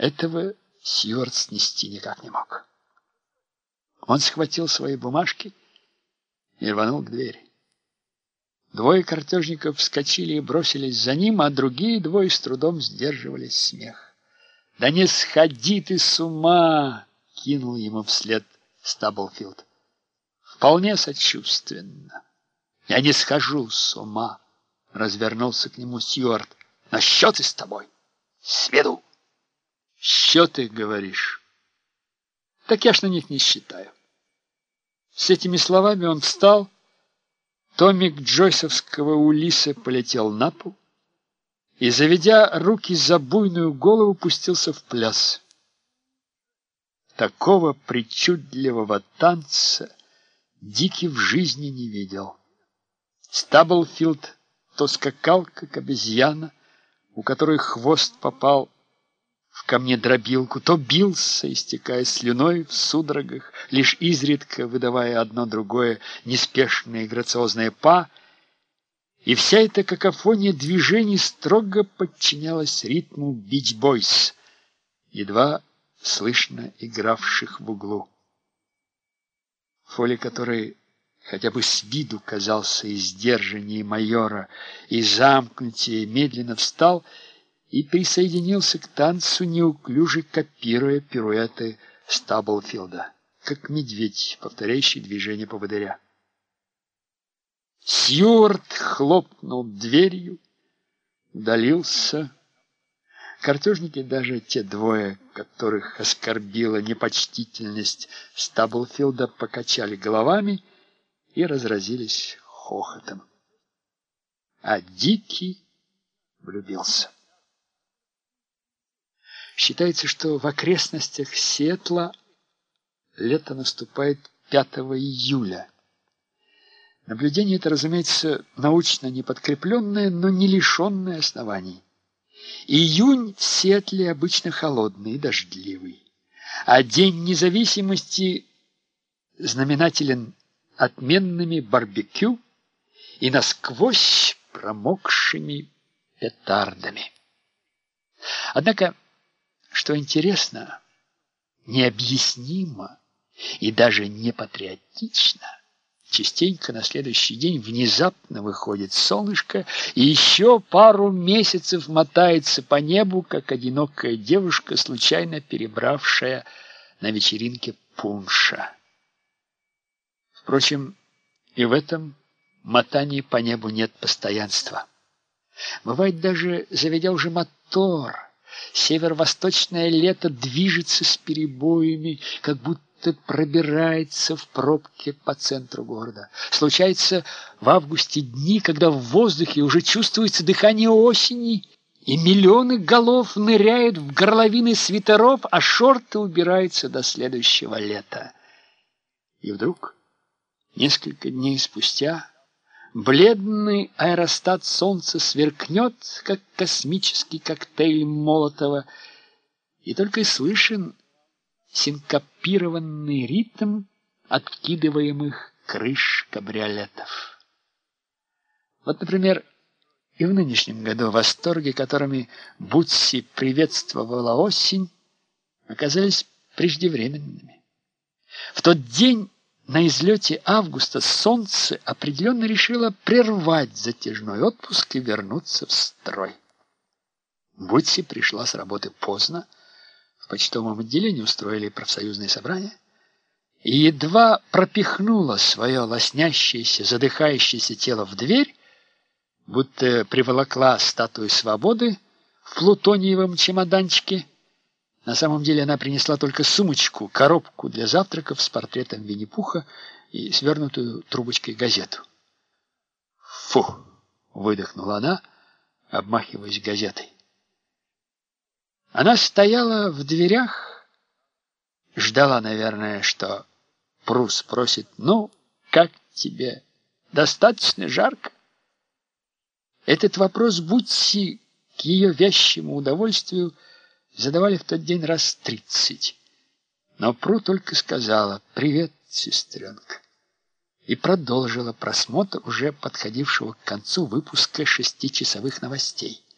Этого Сьюарт снести никак не мог. Он схватил свои бумажки и рванул к двери. Двое картежников вскочили и бросились за ним, а другие двое с трудом сдерживали смех. «Да не сходи ты с ума!» — кинул ему вслед Стаблфилд. Вполне сочувственно. «Я не схожу с ума!» — развернулся к нему Сьюарт. «Но счеты с тобой сведу!» «Счеты, говоришь?» «Так я ж на них не считаю». С этими словами он встал, томик джойсовского Улисса полетел на пол и, заведя руки за буйную голову, пустился в пляс. Такого причудливого танца Дикий в жизни не видел. Стаблфилд то скакал, как обезьяна, у которой хвост попал в камнедробилку, то бился, истекая слюной в судорогах, лишь изредка выдавая одно другое неспешное и грациозное па, и вся эта какофония движений строго подчинялась ритму бич-бойс, едва слышно игравших в углу. Фоли, который хотя бы с виду казался и сдержаннее майора, и замкнутее, медленно встал и присоединился к танцу, неуклюже копируя пируэты Стаблфилда, как медведь, повторяющий движение поводыря. Сьюарт хлопнул дверью, удалился. Картежники, даже те двое, которых оскорбила непочтительность Стаблфилда, покачали головами и разразились хохотом. А Дикий влюбился. Считается, что в окрестностях Сиэтла лето наступает 5 июля. Наблюдение это, разумеется, научно неподкрепленное, но не лишенное оснований. Июнь в Сиэтле обычно холодный и дождливый, а День независимости знаменателен отменными барбекю и насквозь промокшими петардами. Однако, что интересно, необъяснимо и даже не патриотично, частенько на следующий день внезапно выходит солнышко и еще пару месяцев мотается по небу, как одинокая девушка, случайно перебравшая на вечеринке пунша. Впрочем, и в этом мотании по небу нет постоянства. Бывает, даже заведя уже мотор, северо-восточное лето движется с перебоями, как будто пробирается в пробке по центру города. Случается в августе дни, когда в воздухе уже чувствуется дыхание осени, и миллионы голов ныряют в горловины свитеров, а шорты убираются до следующего лета. И вдруг, несколько дней спустя, бледный аэростат солнца сверкнет, как космический коктейль Молотова, и только и слышен синкопированный ритм откидываемых крыш кабриолетов. Вот, например, и в нынешнем году восторги, которыми Бутси приветствовала осень, оказались преждевременными. В тот день на излете августа солнце определенно решило прервать затяжной отпуск и вернуться в строй. Бутси пришла с работы поздно, в почтовом отделении устроили профсоюзное собрание, и едва пропихнула свое лоснящееся, задыхающееся тело в дверь, будто приволокла статую свободы в плутониевом чемоданчике. На самом деле она принесла только сумочку, коробку для завтраков с портретом Винни-Пуха и свернутую трубочкой газету. «Фу!» — выдохнула она, обмахиваясь газетой. Она стояла в дверях, ждала, наверное, что Пру спросит: «Ну, как тебе? Достаточно жарко?» Этот вопрос Бутси к ее вязчему удовольствию задавали в тот день раз 30. Но Пру только сказала: «Привет, сестренка», и продолжила просмотр уже подходившего к концу выпуска 6-часовых новостей.